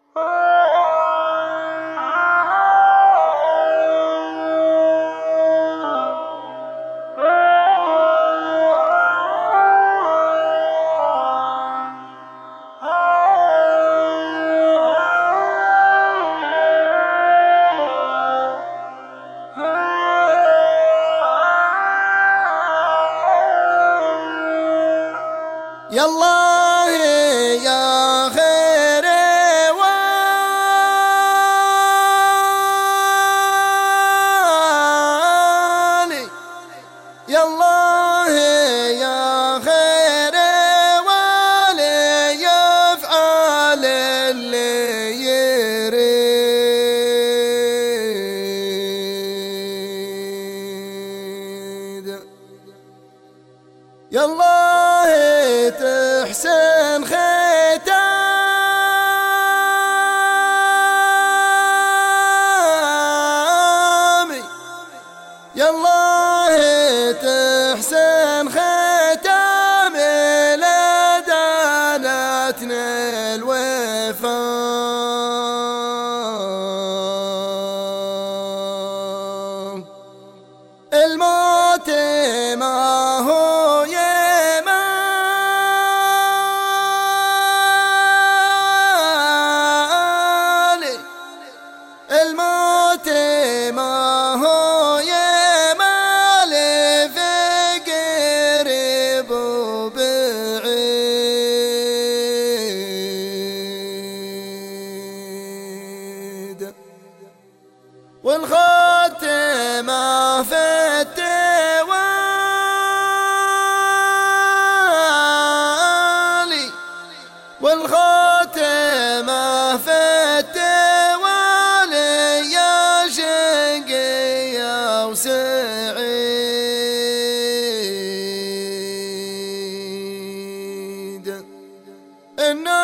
يالله يا خير والي، يالله يا خير والي، يفعل اللي يريد. يالله تحسن ختامي، يالله تحسن ختامي، لدانتنا الوفا. الموت ما هو الموت ما هو يمالي، في قريب وبعيد، والخاتمة في التوالي، والخاتمة في التوالي، يا شقي وسعيد.